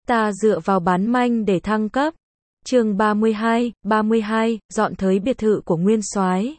Ta dựa vào bán manh để thăng cấp. Chương 32, dọn tới biệt thự của Nguyên Soái.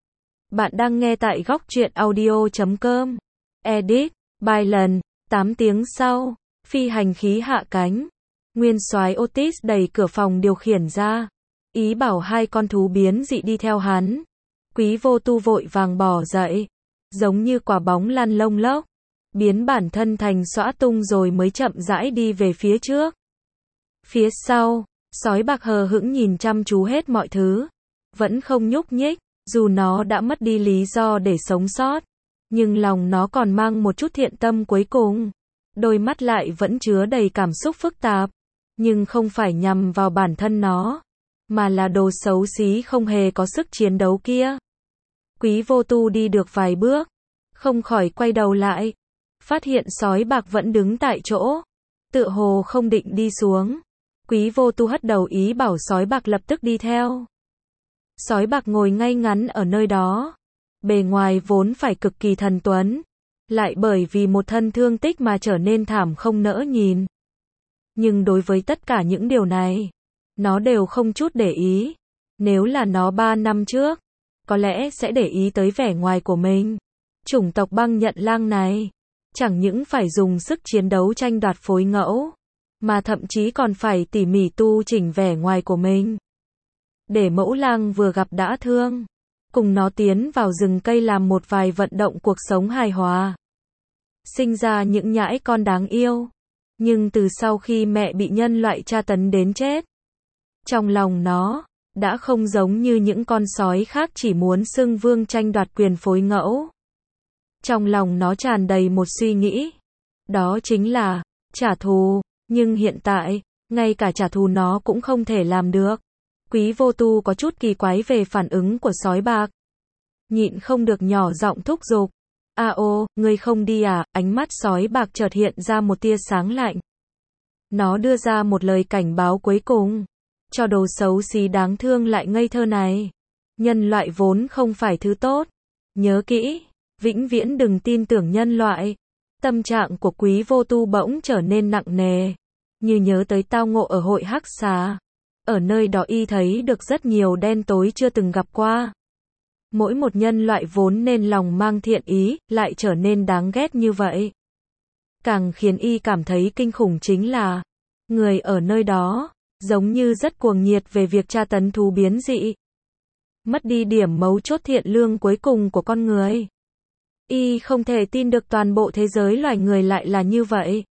Bạn đang nghe tại góc truyện audio.com. Edit, by lần. 8 tiếng sau, phi hành khí hạ cánh. Nguyên Soái Otis đẩy cửa phòng điều khiển ra, ý bảo hai con thú biến dị đi theo hắn. Quý Vô Tu vội vàng bỏ dậy, giống như quả bóng lăn lông lốc, biến bản thân thành xõa tung rồi mới chậm rãi đi về phía trước. Phía sau, sói bạc hờ hững nhìn chăm chú hết mọi thứ, vẫn không nhúc nhích, dù nó đã mất đi lý do để sống sót, nhưng lòng nó còn mang một chút thiện tâm cuối cùng. Đôi mắt lại vẫn chứa đầy cảm xúc phức tạp, nhưng không phải nhằm vào bản thân nó, mà là đồ xấu xí không hề có sức chiến đấu kia. Quý Vô Tu đi được vài bước, không khỏi quay đầu lại, phát hiện sói bạc vẫn đứng tại chỗ, tựa hồ không định đi xuống. Quý Vô Tu hất đầu ý bảo sói bạc lập tức đi theo. Sói bạc ngồi ngay ngắn ở nơi đó, bề ngoài vốn phải cực kỳ thần tuấn, lại bởi vì một thân thương tích mà trở nên thảm không nỡ nhìn. Nhưng đối với tất cả những điều này, nó đều không chút để ý. Nếu là nó 3 năm trước, có lẽ sẽ để ý tới vẻ ngoài của mình. Chủng tộc băng nhận lang này, chẳng những phải dùng sức chiến đấu tranh đoạt phối ngẫu, mà thậm chí còn phải tỉ mỉ tu chỉnh vẻ ngoài của mình. Để mẫu lang vừa gặp đã thương, cùng nó tiến vào rừng cây làm một vài vận động cuộc sống hài hòa. Sinh ra những nhãi con đáng yêu. Nhưng từ sau khi mẹ bị nhân loại tra tấn đến chết, trong lòng nó đã không giống như những con sói khác chỉ muốn xưng vương tranh đoạt quyền phối ngẫu. Trong lòng nó tràn đầy một suy nghĩ, đó chính là trả thù, nhưng hiện tại, ngay cả trả thù nó cũng không thể làm được. Quý Vô Tu có chút kỳ quái về phản ứng của sói bạc, nhịn không được nhỏ giọng thúc giục. Ô, ngươi không đi à? Ánh mắt sói bạc chợt hiện ra một tia sáng lạnh. Nó đưa ra một lời cảnh báo cuối cùng, cho đồ xấu xí đáng thương lại ngây thơ này. Nhân loại vốn không phải thứ tốt. Nhớ kỹ, vĩnh viễn đừng tin tưởng nhân loại. Tâm trạng của Quý Vô Tu bỗng trở nên nặng nề, như nhớ tới tao ngộ ở hội Hắc Xà. Ở nơi đó y thấy được rất nhiều đen tối chưa từng gặp qua. Mỗi một nhân loại vốn nên lòng mang thiện ý, lại trở nên đáng ghét như vậy. Càng khiến y cảm thấy kinh khủng chính là, người ở nơi đó, giống như rất cuồng nhiệt về việc tra tấn thú biến dị. Mất đi điểm mấu chốt thiện lương cuối cùng của con người. Y không thể tin được toàn bộ thế giới loài người lại là như vậy.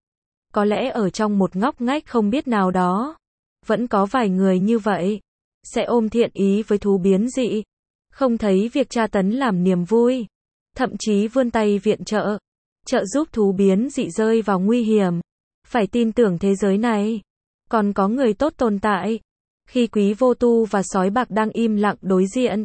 Có lẽ ở trong một ngóc ngách không biết nào đó, vẫn có vài người như vậy, sẽ ôm thiện ý với thú biến dị. Không thấy việc tra tấn làm niềm vui, thậm chí vươn tay viện trợ, trợ giúp thú biến dị rơi vào nguy hiểm. Phải tin tưởng thế giới này còn có người tốt tồn tại. Khi Quý Vô Tu và sói bạc đang im lặng đối diện,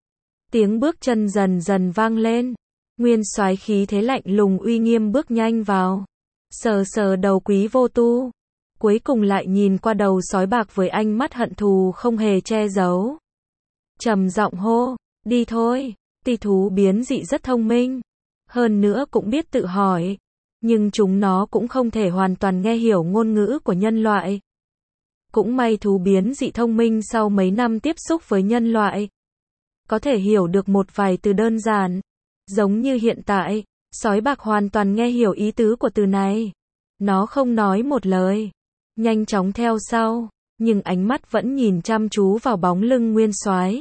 tiếng bước chân dần dần vang lên. Nguyên Soái khí thế lạnh lùng uy nghiêm bước nhanh vào, sờ sờ đầu Quý Vô Tu, cuối cùng lại nhìn qua đầu sói bạc với ánh mắt hận thù không hề che giấu. Trầm giọng hô, đi thôi. Tỷ thú biến dị rất thông minh, hơn nữa cũng biết tự hỏi, nhưng chúng nó cũng không thể hoàn toàn nghe hiểu ngôn ngữ của nhân loại. Cũng may thú biến dị thông minh sau mấy năm tiếp xúc với nhân loại, có thể hiểu được một vài từ đơn giản. Giống như hiện tại, sói bạc hoàn toàn nghe hiểu ý tứ của từ này. Nó không nói một lời, nhanh chóng theo sau, nhưng ánh mắt vẫn nhìn chăm chú vào bóng lưng Nguyên Soái,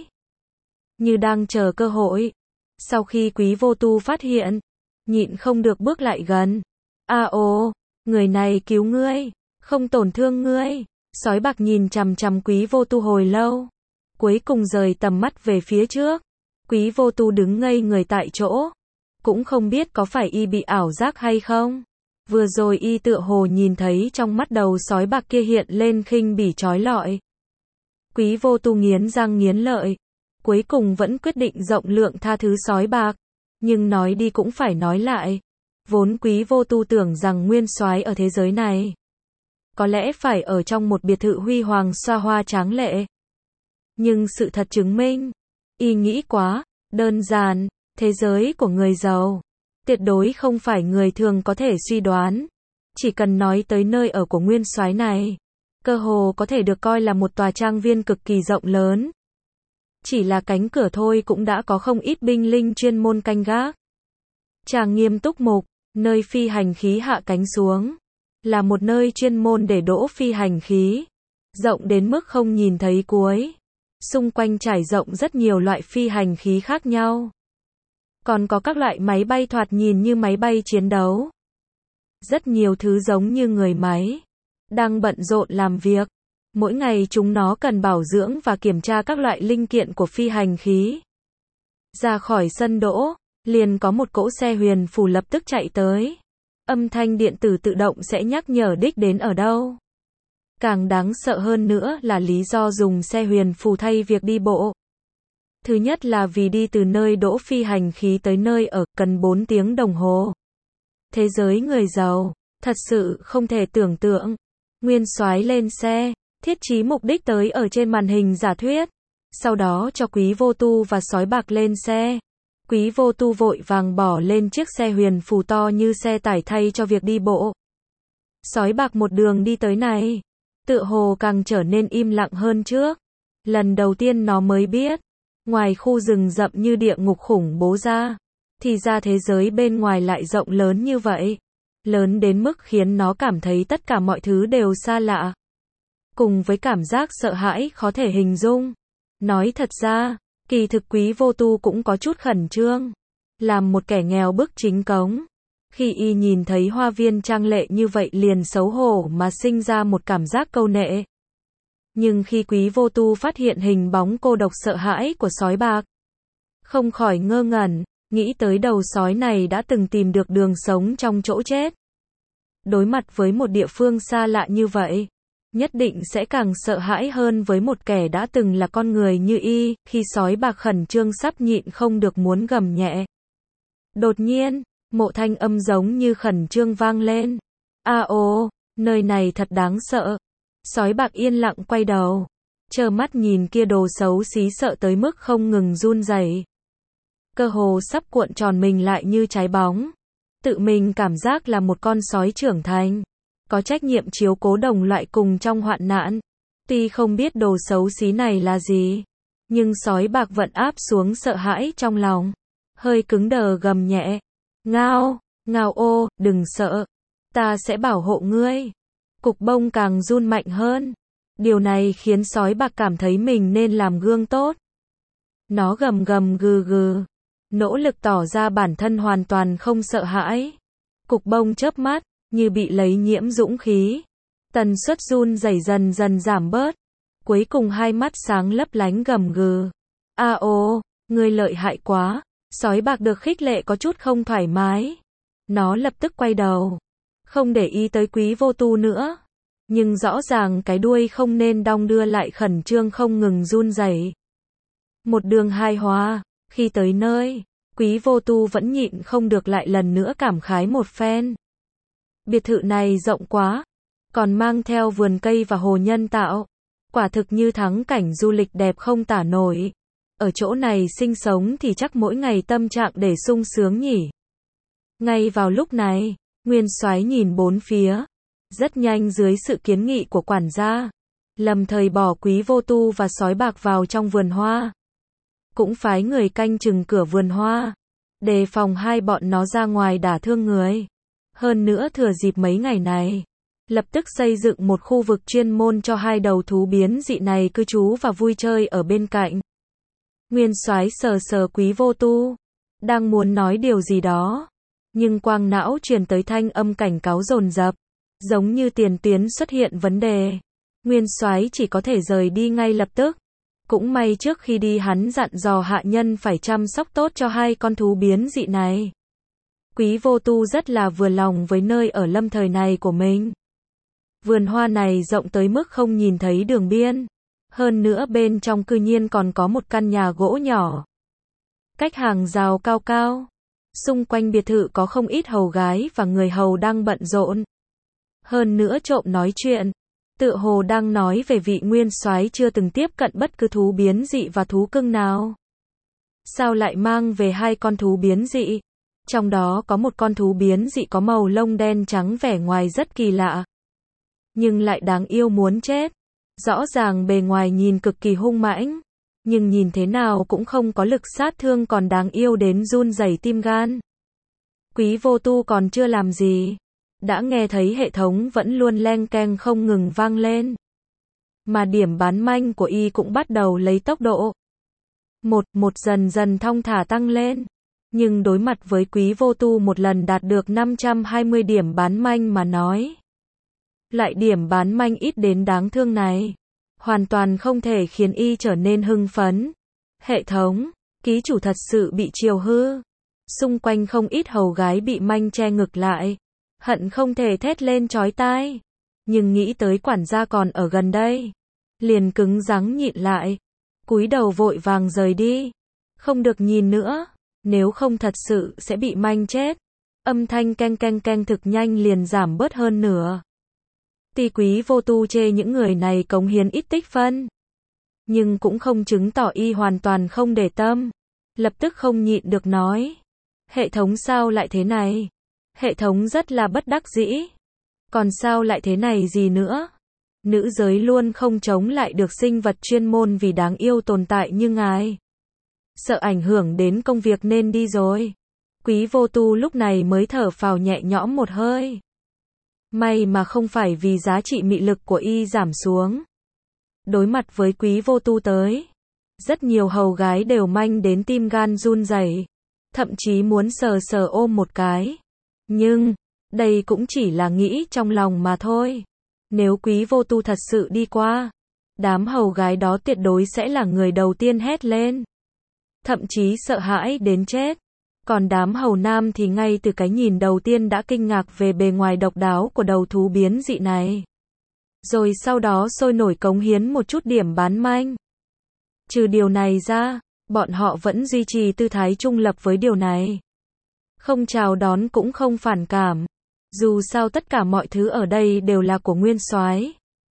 như đang chờ cơ hội. Sau khi Quý Vô Tu phát hiện, nhịn không được bước lại gần. Ô, người này cứu ngươi, không tổn thương ngươi. Sói bạc nhìn chằm chằm Quý Vô Tu hồi lâu, cuối cùng rời tầm mắt về phía trước. Quý Vô Tu đứng ngây người tại chỗ, cũng không biết có phải y bị ảo giác hay không. Vừa rồi y tựa hồ nhìn thấy trong mắt đầu sói bạc kia hiện lên khinh bỉ chói lọi. Quý Vô Tu nghiến răng nghiến lợi, cuối cùng vẫn quyết định rộng lượng tha thứ sói bạc. Nhưng nói đi cũng phải nói lại, vốn Quý Vô Tu tưởng rằng Nguyên Soái ở thế giới này có lẽ phải ở trong một biệt thự huy hoàng xa hoa tráng lệ. Nhưng sự thật chứng minh, y nghĩ quá đơn giản. Thế giới của người giàu tuyệt đối không phải người thường có thể suy đoán. Chỉ cần nói tới nơi ở của nguyên soái này, cơ hồ có thể được coi là một tòa trang viên cực kỳ rộng lớn. Chỉ là cánh cửa thôi cũng đã có không ít binh lính chuyên môn canh gác. Trang nghiêm túc mục, nơi phi hành khí hạ cánh xuống, là một nơi chuyên môn để đỗ phi hành khí, rộng đến mức không nhìn thấy cuối. Xung quanh trải rộng rất nhiều loại phi hành khí khác nhau. Còn có các loại máy bay thoạt nhìn như máy bay chiến đấu. Rất nhiều thứ giống như người máy, đang bận rộn làm việc. Mỗi ngày chúng nó cần bảo dưỡng và kiểm tra các loại linh kiện của phi hành khí. Ra khỏi sân đỗ, liền có một cỗ xe huyền phù lập tức chạy tới. Âm thanh điện tử tự động sẽ nhắc nhở đích đến ở đâu. Càng đáng sợ hơn nữa là lý do dùng xe huyền phù thay việc đi bộ. Thứ nhất là vì đi từ nơi đỗ phi hành khí tới nơi ở cần 4 tiếng đồng hồ. Thế giới người giàu, thật sự không thể tưởng tượng. Nguyên soái lên xe, thiết trí mục đích tới ở trên màn hình giả thuyết. Sau đó cho Quý Vô Tu và Sói Bạc lên xe. Quý Vô Tu vội vàng bỏ lên chiếc xe huyền phù to như xe tải thay cho việc đi bộ. Sói Bạc một đường đi tới này, tựa hồ càng trở nên im lặng hơn trước. Lần đầu tiên nó mới biết, ngoài khu rừng rậm như địa ngục khủng bố ra, thì ra thế giới bên ngoài lại rộng lớn như vậy. Lớn đến mức khiến nó cảm thấy tất cả mọi thứ đều xa lạ. Cùng với cảm giác sợ hãi khó thể hình dung. Nói thật ra, kỳ thực Quý Vô Tu cũng có chút khẩn trương. Làm một kẻ nghèo bức chính cống. Khi y nhìn thấy hoa viên trang lệ như vậy liền xấu hổ mà sinh ra một cảm giác câu nệ. Nhưng khi Quý Vô Tu phát hiện hình bóng cô độc sợ hãi của Sói Bạc, không khỏi ngơ ngẩn, nghĩ tới đầu sói này đã từng tìm được đường sống trong chỗ chết. Đối mặt với một địa phương xa lạ như vậy, nhất định sẽ càng sợ hãi hơn với một kẻ đã từng là con người như y. Khi Sói Bạc khẩn trương sắp nhịn không được muốn gầm nhẹ. Đột nhiên, một thanh âm giống như khẩn trương vang lên. A ô, nơi này thật đáng sợ. Sói Bạc yên lặng quay đầu, trơ mắt nhìn kia đồ xấu xí sợ tới mức không ngừng run rẩy. Cơ hồ sắp cuộn tròn mình lại như trái bóng. Tự mình cảm giác là một con sói trưởng thành, có trách nhiệm chiếu cố đồng loại cùng trong hoạn nạn. Tuy không biết đồ xấu xí này là gì, nhưng Sói Bạc vẫn áp xuống sợ hãi trong lòng. Hơi cứng đờ gầm nhẹ. Ngao, ngao ô, đừng sợ. Ta sẽ bảo hộ ngươi. Cục bông càng run mạnh hơn. Điều này khiến Sói Bạc cảm thấy mình nên làm gương tốt. Nó gầm gầm gừ gừ, nỗ lực tỏ ra bản thân hoàn toàn không sợ hãi. Cục bông chớp mắt, như bị lấy nhiễm dũng khí. Tần suất run rẩy dần dần giảm bớt. Cuối cùng hai mắt sáng lấp lánh gầm gừ. A ô, ngươi lợi hại quá. Sói Bạc được khích lệ có chút không thoải mái. Nó lập tức quay đầu, không để ý tới Quý Vô Tu nữa. Nhưng rõ ràng cái đuôi không nên đong đưa lại khẩn trương không ngừng run rẩy. Một đường hài hòa, khi tới nơi, Quý Vô Tu vẫn nhịn không được lại lần nữa cảm khái một phen. Biệt thự này rộng quá, còn mang theo vườn cây và hồ nhân tạo. Quả thực như thắng cảnh du lịch đẹp không tả nổi. Ở chỗ này sinh sống thì chắc mỗi ngày tâm trạng để sung sướng nhỉ. Ngay vào lúc này, Nguyên Soái nhìn bốn phía. Rất nhanh dưới sự kiến nghị của quản gia, lầm thời bỏ Quý Vô Tu và Sói Bạc vào trong vườn hoa. Cũng phái người canh chừng cửa vườn hoa, đề phòng hai bọn nó ra ngoài đả thương người. Hơn nữa thừa dịp mấy ngày này, lập tức xây dựng một khu vực chuyên môn cho hai đầu thú biến dị này cư trú và vui chơi ở bên cạnh. Nguyên Soái sờ sờ Quý Vô Tu, đang muốn nói điều gì đó, nhưng quang não truyền tới thanh âm cảnh cáo dồn dập, giống như tiền tuyến xuất hiện vấn đề. Nguyên Soái chỉ có thể rời đi ngay lập tức. Cũng may trước khi đi hắn dặn dò hạ nhân phải chăm sóc tốt cho hai con thú biến dị này. Quý Vô Tu rất là vừa lòng với nơi ở lâm thời này của mình. Vườn hoa này rộng tới mức không nhìn thấy đường biên. Hơn nữa bên trong cư nhiên còn có một căn nhà gỗ nhỏ. Cách hàng rào cao cao. Xung quanh biệt thự có không ít hầu gái và người hầu đang bận rộn. Hơn nữa trộm nói chuyện. Tựa hồ đang nói về vị Nguyên Soái chưa từng tiếp cận bất cứ thú biến dị và thú cưng nào. Sao lại mang về hai con thú biến dị? Trong đó có một con thú biến dị có màu lông đen trắng, vẻ ngoài rất kỳ lạ, nhưng lại đáng yêu muốn chết. Rõ ràng bề ngoài nhìn cực kỳ hung mãnh, nhưng nhìn thế nào cũng không có lực sát thương, còn đáng yêu đến run rẩy tim gan. Quý Vô Tu còn chưa làm gì, đã nghe thấy hệ thống vẫn luôn leng keng không ngừng vang lên. Mà điểm bán manh của y cũng bắt đầu lấy tốc độ một dần dần thong thả tăng lên. Nhưng đối mặt với Quý Vô Tu một lần đạt được 520 điểm bán manh mà nói, lại điểm bán manh ít đến đáng thương này, hoàn toàn không thể khiến y trở nên hưng phấn. Hệ thống, ký chủ thật sự bị chiều hư. Xung quanh không ít hầu gái bị manh che ngực lại, hận không thể thét lên chói tai. Nhưng nghĩ tới quản gia còn ở gần đây, liền cứng rắn nhịn lại, cúi đầu vội vàng rời đi. Không được nhìn nữa, nếu không thật sự sẽ bị manh chết. Âm thanh keng keng keng thực nhanh liền giảm bớt hơn nửa. Tuy Quý Vô Tu chê những người này cống hiến ít tích phân, nhưng cũng không chứng tỏ y hoàn toàn không để tâm. Lập tức không nhịn được nói, hệ thống sao lại thế này? Hệ thống rất là bất đắc dĩ. Còn sao lại thế này gì nữa? Nữ giới luôn không chống lại được sinh vật chuyên môn vì đáng yêu tồn tại như ngài. Sợ ảnh hưởng đến công việc nên đi rồi. Quý Vô Tu lúc này mới thở phào nhẹ nhõm một hơi. May mà không phải vì giá trị mị lực của y giảm xuống. Đối mặt với Quý Vô Tu tới, rất nhiều hầu gái đều manh đến tim gan run rẩy, thậm chí muốn sờ sờ ôm một cái. Nhưng, đây cũng chỉ là nghĩ trong lòng mà thôi. Nếu Quý Vô Tu thật sự đi qua, đám hầu gái đó tuyệt đối sẽ là người đầu tiên hét lên, thậm chí sợ hãi đến chết. Còn đám hầu nam thì ngay từ cái nhìn đầu tiên đã kinh ngạc về bề ngoài độc đáo của đầu thú biến dị này. Rồi sau đó sôi nổi cống hiến một chút điểm bán manh. Trừ điều này ra, bọn họ vẫn duy trì tư thái trung lập với điều này. Không chào đón cũng không phản cảm. Dù sao tất cả mọi thứ ở đây đều là của Nguyên Soái.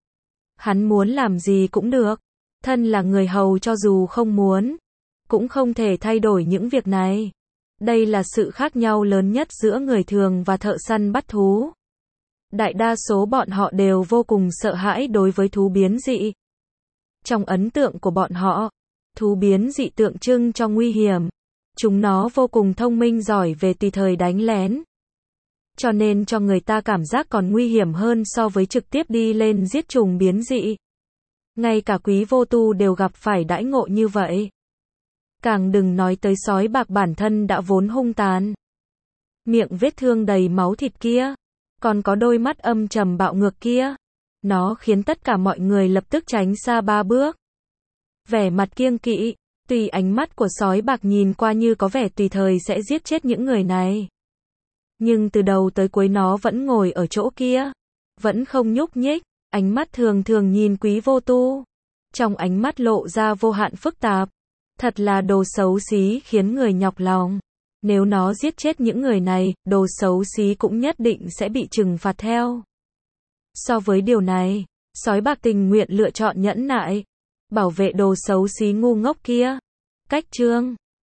Hắn muốn làm gì cũng được. Thân là người hầu cho dù không muốn, cũng không thể thay đổi những việc này. Đây là sự khác nhau lớn nhất giữa người thường và thợ săn bắt thú. Đại đa số bọn họ đều vô cùng sợ hãi đối với thú biến dị. Trong ấn tượng của bọn họ, thú biến dị tượng trưng cho nguy hiểm. Chúng nó vô cùng thông minh, giỏi về tùy thời đánh lén. Cho nên cho người ta cảm giác còn nguy hiểm hơn so với trực tiếp đi lên giết trùng biến dị. Ngay cả Quý Vô Tu đều gặp phải đãi ngộ như vậy. Càng đừng nói tới sói bạc bản thân đã vốn hung tàn. Miệng vết thương đầy máu thịt kia, còn có đôi mắt âm trầm bạo ngược kia. Nó khiến tất cả mọi người lập tức tránh xa 3 bước. Vẻ mặt kiêng kỵ, tùy ánh mắt của sói bạc nhìn qua như có vẻ tùy thời sẽ giết chết những người này. Nhưng từ đầu tới cuối nó vẫn ngồi ở chỗ kia, vẫn không nhúc nhích, ánh mắt thường thường nhìn Quý Vô Tu. Trong ánh mắt lộ ra vô hạn phức tạp. Thật là đồ xấu xí khiến người nhọc lòng. Nếu nó giết chết những người này, đồ xấu xí cũng nhất định sẽ bị trừng phạt theo. So với điều này, sói bạc tình nguyện lựa chọn nhẫn nại, bảo vệ đồ xấu xí ngu ngốc kia. Cách chương